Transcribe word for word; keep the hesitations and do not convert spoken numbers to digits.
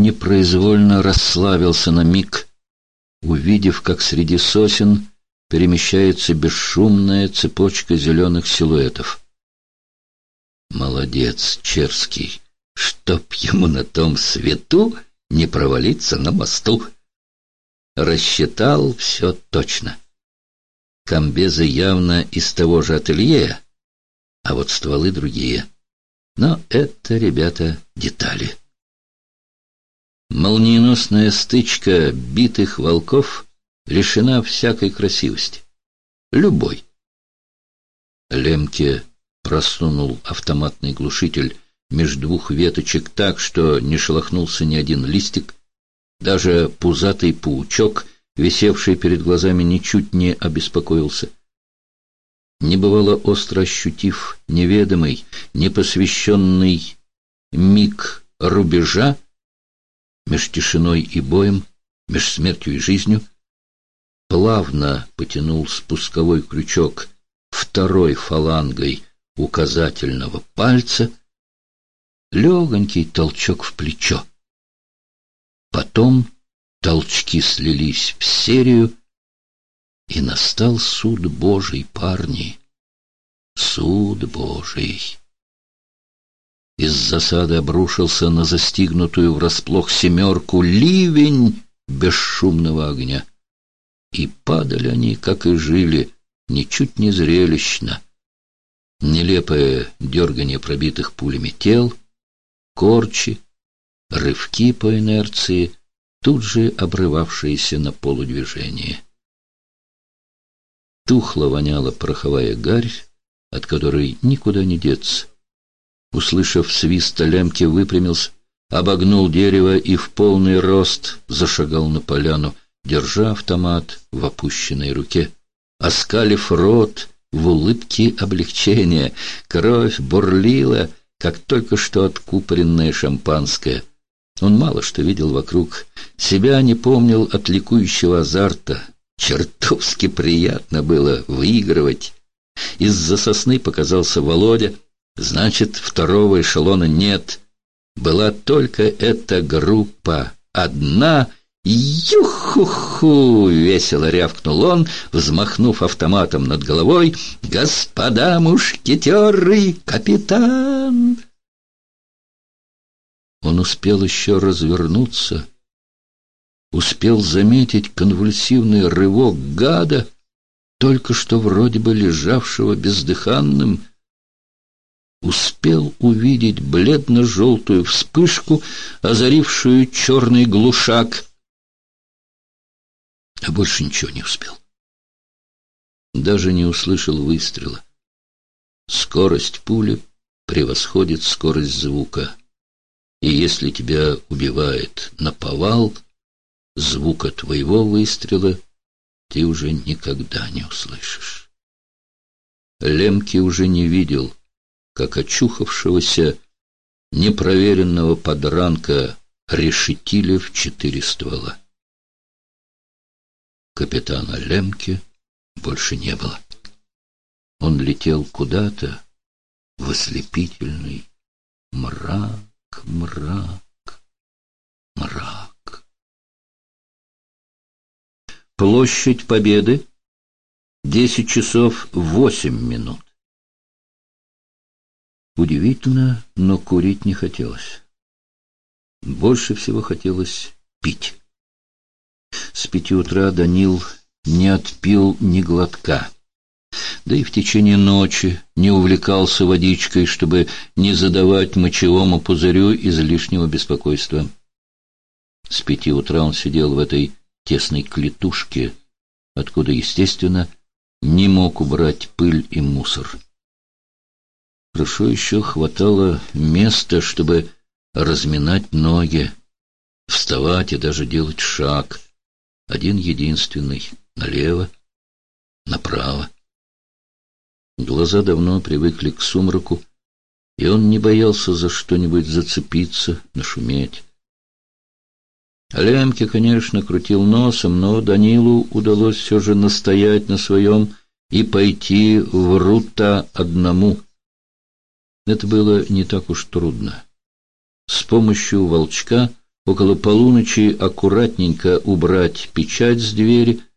непроизвольно расслабился на миг, увидев, как среди сосен перемещается бесшумная цепочка зеленых силуэтов. Молодец, Черский, чтоб ему на том свету не провалиться на мосту. Рассчитал все точно. Комбезы явно из того же ателье, а вот стволы другие. Но это, ребята, детали. Молниеносная стычка битых волков лишена всякой красивости. Любой. Лемке просунул автоматный глушитель между двух веточек так, что не шелохнулся ни один листик. Даже пузатый паучок, висевший перед глазами, ничуть не обеспокоился. Небывало остро ощутив неведомый, непосвященный миг рубежа меж тишиной и боем, меж смертью и жизнью, плавно потянул спусковой крючок второй фалангой указательного пальца, легонький толчок в плечо. Потом толчки слились в серию, и настал суд Божий, парни, суд Божий. Из засады обрушился на застигнутую врасплох семерку ливень бесшумного огня. И падали они, как и жили, ничуть не зрелищно. Нелепое дергание пробитых пулями тел, корчи, рывки по инерции, тут же обрывавшиеся на полудвижении. Тухло воняла пороховая гарь, от которой никуда не деться. Услышав свист, Лемке выпрямился, обогнул дерево и в полный рост зашагал на поляну, держа автомат в опущенной руке. Оскалив рот в улыбке облегчения, кровь бурлила, как только что откупоренное шампанское. Он мало что видел вокруг, себя не помнил от ликующего азарта. Чертовски приятно было выигрывать. Из-за сосны показался Володя. Значит, второго эшелона нет. Была только эта группа. Одна. Ю-ху-ху! Весело рявкнул он, взмахнув автоматом над головой. Господа мушкетеры, капитан! Он успел еще развернуться, успел заметить конвульсивный рывок гада, только что вроде бы лежавшего бездыханным, успел увидеть бледно-желтую вспышку, озарившую черный глушак, а больше ничего не успел. Даже не услышал выстрела. Скорость пули превосходит скорость звука, и если тебя убивает наповал, звука твоего выстрела ты уже никогда не услышишь. Лемке уже не видел, как очухавшегося, непроверенного подранка решетили в четыре ствола. Капитана Лемке больше не было. Он летел куда-то в ослепительный мрак, мрак, мрак. Площадь Победы, десять часов восемь минут. Удивительно, но курить не хотелось. Больше всего хотелось пить. С пяти утра Данил не отпил ни глотка, да и в течение ночи не увлекался водичкой, чтобы не задавать мочевому пузырю излишнего беспокойства. С пяти утра он сидел в этой тесной клетушке, откуда, естественно, не мог убрать пыль и мусор. Хорошо еще хватало места, чтобы разминать ноги, вставать и даже делать шаг. Один единственный — налево, направо. Глаза давно привыкли к сумраку, и он не боялся за что-нибудь зацепиться, нашуметь. Лемке, конечно, крутил носом, но Данилу удалось все же настоять на своем и пойти в Рута одному. Это было не так уж трудно. С помощью волчка около полуночи аккуратненько убрать печать с двери,